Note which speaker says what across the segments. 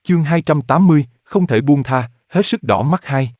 Speaker 1: Chương 280, không thể buông tha, hết sức đỏ mắt hai.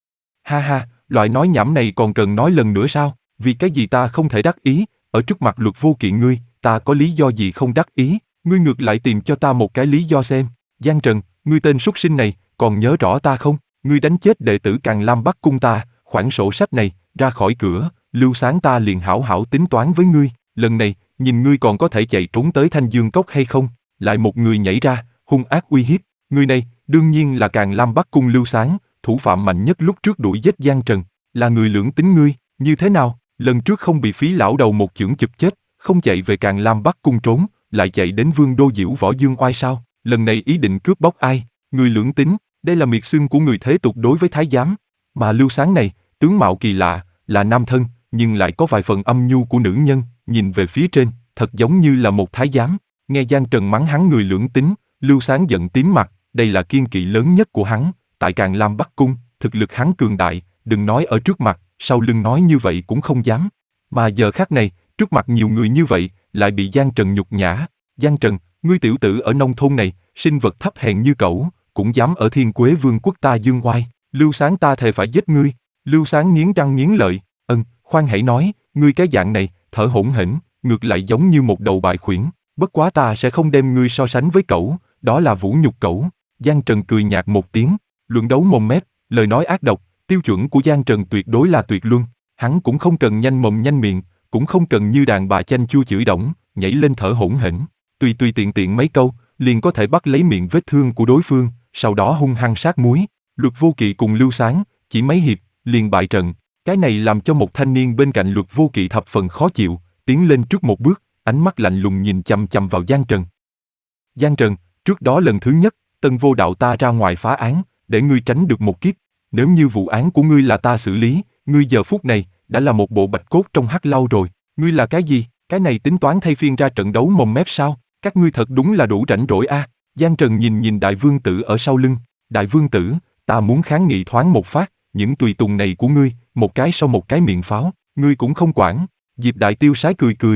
Speaker 1: Ha ha, loại nói nhảm này còn cần nói lần nữa sao? Vì cái gì ta không thể đắc ý, ở trước mặt Luật Vô Kỵ ngươi, ta có lý do gì không đắc ý? Ngươi ngược lại tìm cho ta một cái lý do xem. Giang Trần, ngươi tên súc sinh này, còn nhớ rõ ta không? Ngươi đánh chết đệ tử Càn Lam Bắc Cung ta, khoản sổ sách này, ra khỏi cửa, Lưu Sáng ta liền hảo hảo tính toán với ngươi. Lần này, nhìn ngươi còn có thể chạy trốn tới Thanh Dương Cốc hay không? Lại một người nhảy ra, hung ác uy hiếp. Người này, đương nhiên là Càn Lam Bắc Cung Lưu Sáng, thủ phạm mạnh nhất lúc trước đuổi giết Giang Trần, là người lưỡng tính ngươi, như thế nào? Lần trước không bị Phí lão đầu một chưởng chụp chết, không chạy về Càn Lam Bắc Cung trốn, lại chạy đến Vương Đô diễu võ dương oai sao? Lần này ý định cướp bóc ai? Người lưỡng tính, đây là miệt xưng của người thế tục đối với thái giám. Mà Lưu Sáng này, tướng mạo kỳ lạ, là nam thân, nhưng lại có vài phần âm nhu của nữ nhân, nhìn về phía trên, thật giống như là một thái giám. Nghe Giang Trần mắng hắn người lưỡng tính, Lưu Sáng giận tím mặt, đây là kiêng kỵ lớn nhất của hắn, tại Càn Lam Bắc Cung, thực lực hắn cường đại, đừng nói ở trước mặt, sau lưng nói như vậy cũng không dám. Mà giờ khắc này, trước mặt nhiều người như vậy, lại bị Giang Trần nhục nhã. Giang Trần, ngươi tiểu tử ở nông thôn này, sinh vật thấp hèn như cẩu, cũng dám ở Thiên Quế Vương quốc ta dương oai, Lưu Sáng ta thề phải giết ngươi. Lưu Sáng nghiến răng nghiến lợi, khoan hãy nói, ngươi cái dạng này, thở hổn hển, ngược lại giống như một đầu bại khuyển, bất quá ta sẽ không đem ngươi so sánh với cẩu, đó là vũ nhục cẩu. Giang Trần cười nhạt một tiếng, luận đấu mồm mép, lời nói ác độc, tiêu chuẩn của Giang Trần tuyệt đối là tuyệt luân, hắn cũng không cần nhanh mồm nhanh miệng, cũng không cần như đàn bà chanh chua chửi đổng, nhảy lên thở hổn hển, tùy tùy tiện tiện mấy câu, liền có thể bắt lấy miệng vết thương của đối phương, sau đó hung hăng sát muối. Luật Vô Kỵ cùng Lưu Sáng, chỉ mấy hiệp, liền bại trận, cái này làm cho một thanh niên bên cạnh Luật Vô Kỵ thập phần khó chịu, tiến lên trước một bước, ánh mắt lạnh lùng nhìn chằm chằm vào Giang Trần. Giang Trần, trước đó lần thứ nhất, Tân Vô Đạo ta ra ngoài phá án, để ngươi tránh được một kiếp. Nếu như vụ án của ngươi là ta xử lý, ngươi giờ phút này đã là một bộ bạch cốt trong hắc lâu rồi. Ngươi là cái gì? Cái này tính toán thay phiên ra trận đấu mồm mép sao? Các ngươi thật đúng là đủ rảnh rỗi a. Giang Trần nhìn Đại Vương Tử ở sau lưng. Đại Vương Tử, ta muốn kháng nghị thoáng một phát, những tùy tùng này của ngươi, một cái sau một cái miệng pháo, ngươi cũng không quản. Diệp Đại Tiêu sái cười cười.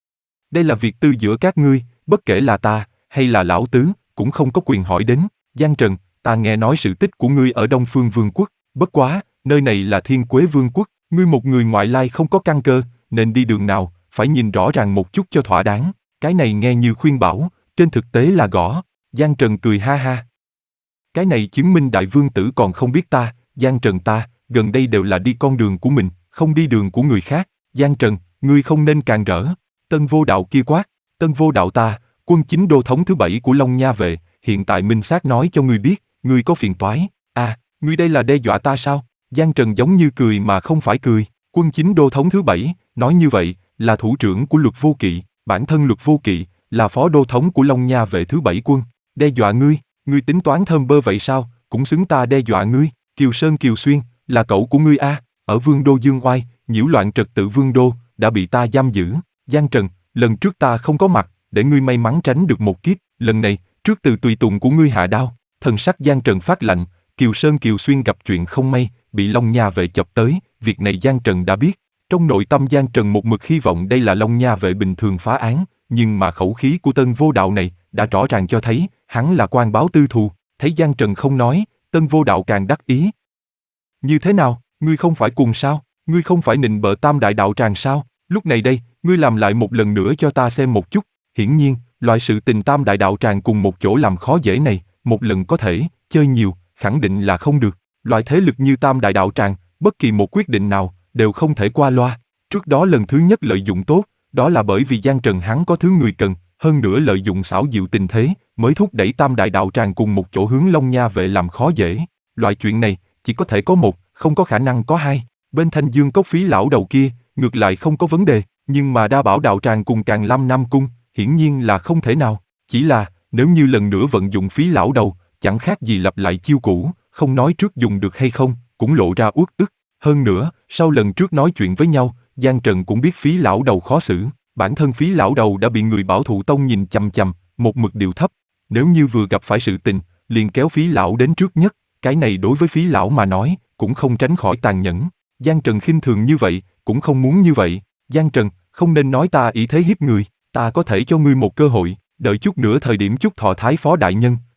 Speaker 1: Đây là việc tư giữa các ngươi, bất kể là ta hay là lão tứ, cũng không có quyền hỏi đến. Giang Trần, ta nghe nói sự tích của ngươi ở Đông Phương Vương quốc, bất quá, nơi này là Thiên Quế Vương quốc, ngươi một người ngoại lai không có căn cơ, nên đi đường nào, phải nhìn rõ ràng một chút cho thỏa đáng. Cái này nghe như khuyên bảo, trên thực tế là gõ. Giang Trần cười ha ha. Cái này chứng minh Đại Vương Tử còn không biết ta, Giang Trần ta, gần đây đều là đi con đường của mình, không đi đường của người khác. Giang Trần, ngươi không nên càn rỡ. Tân Vô Đạo kia quát, Tân Vô Đạo ta, quân chính đô thống thứ 7 của Long Nha vệ, hiện tại minh xác nói cho ngươi biết, ngươi có phiền toái. À, ngươi đây là đe dọa ta sao? Giang Trần giống như cười mà không phải cười. Quân chính đô thống thứ 7, nói như vậy, là thủ trưởng của Luật Vô Kỵ, bản thân Luật Vô Kỵ, là phó đô thống của Long Nha vệ thứ 7 quân. Đe dọa ngươi, ngươi tính toán thơm bơ vậy sao? Cũng xứng ta đe dọa ngươi. Kiều Sơn Kiều Xuyên, là cậu của ngươi a, ở Vương Đô dương oai, nhiễu loạn trật tự Vương Đô, đã bị ta giam giữ. Giang Trần, lần trước ta không có mặt, để ngươi may mắn tránh được một kiếp, lần này, trước từ tùy tùng của ngươi hạ đao. Thần sắc Giang Trần phát lạnh, Kiều Sơn Kiều Xuyên gặp chuyện không may, bị Long Nha vệ chọc tới, việc này Giang Trần đã biết. Trong nội tâm Giang Trần một mực hy vọng đây là Long Nha vệ bình thường phá án, nhưng mà khẩu khí của Tân Vô Đạo này đã rõ ràng cho thấy hắn là quan báo tư thù. Thấy Giang Trần không nói, Tân Vô Đạo càng đắc ý. Như thế nào, ngươi không phải cùng sao? Ngươi không phải nịnh bợ Tam Đại Đạo Tràng sao? Lúc này đây, ngươi làm lại một lần nữa cho ta xem một chút. Hiển nhiên, loại sự tình Tam Đại Đạo Tràng cùng một chỗ làm khó dễ này, một lần có thể, chơi nhiều, khẳng định là không được. Loại thế lực như Tam Đại Đạo Tràng, bất kỳ một quyết định nào, đều không thể qua loa. Trước đó lần thứ nhất lợi dụng tốt, đó là bởi vì Giang Trần hắn có thứ người cần, hơn nữa lợi dụng xảo diệu tình thế, mới thúc đẩy Tam Đại Đạo Tràng cùng một chỗ hướng Long Nha vệ làm khó dễ. Loại chuyện này, chỉ có thể có một, không có khả năng có hai. Bên Thanh Dương Cốc Phí lão đầu kia, ngược lại không có vấn đề, nhưng mà Đa Bảo Đạo Tràng cùng Càn Lam Nam Cung, hiển nhiên là không thể nào. Chỉ là, nếu như lần nữa vận dụng Phí lão đầu, chẳng khác gì lặp lại chiêu cũ, không nói trước dùng được hay không, cũng lộ ra uất ức. Hơn nữa, sau lần trước nói chuyện với nhau, Giang Trần cũng biết Phí lão đầu khó xử, bản thân Phí lão đầu đã bị người Bảo Thụ Tông nhìn chằm chằm, một mực điệu thấp. Nếu như vừa gặp phải sự tình, liền kéo Phí lão đến trước nhất, cái này đối với Phí lão mà nói, cũng không tránh khỏi tàn nhẫn. Giang Trần khinh thường như vậy, cũng không muốn như vậy. Giang Trần, không nên nói ta ý thế hiếp người, ta có thể cho ngươi một cơ hội, đợi chút nữa thời điểm chúc thọ Thái Phó đại nhân,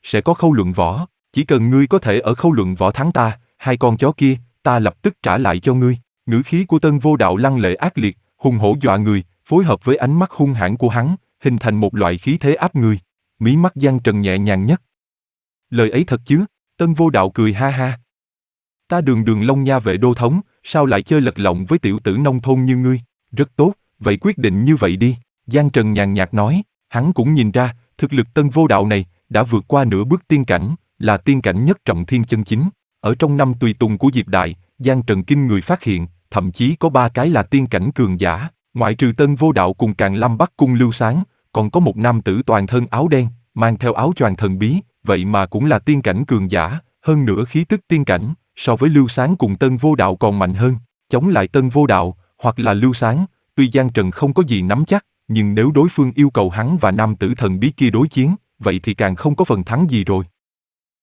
Speaker 1: sẽ có khâu luận võ. Chỉ cần ngươi có thể ở khâu luận võ thắng ta, hai con chó kia, ta lập tức trả lại cho ngươi. Ngữ khí của Tân Vô Đạo lăng lệ ác liệt, hùng hổ dọa người, phối hợp với ánh mắt hung hãn của hắn, hình thành một loại khí thế áp người. Mí mắt Giang Trần nhẹ nhàng nhất. Lời ấy thật chứ? Tân Vô Đạo cười ha ha. Ta Đường Đường Long Nha vệ đô thống, sao lại chơi lật lọng với tiểu tử nông thôn như ngươi? Rất tốt, vậy quyết định như vậy đi. Giang Trần nhàn nhạt nói, hắn cũng nhìn ra, thực lực Tân Vô Đạo này đã vượt qua nửa bước tiên cảnh, là tiên cảnh nhất trọng thiên chân chính. Ở trong năm tùy tùng của Diệp Đại, Giang Trần kinh người phát hiện, thậm chí có 3 cái là tiên cảnh cường giả, ngoại trừ Tân Vô Đạo cùng Càn Lâm Bắc Cung Lưu Sáng, còn có một nam tử toàn thân áo đen, mang theo áo choàng thần bí, vậy mà cũng là tiên cảnh cường giả, hơn nữa khí tức tiên cảnh, so với Lưu Sáng cùng Tân Vô Đạo còn mạnh hơn. Chống lại Tân Vô Đạo, hoặc là Lưu Sáng, tuy Giang Trần không có gì nắm chắc, nhưng nếu đối phương yêu cầu hắn và nam tử thần bí kia đối chiến, vậy thì càng không có phần thắng gì rồi.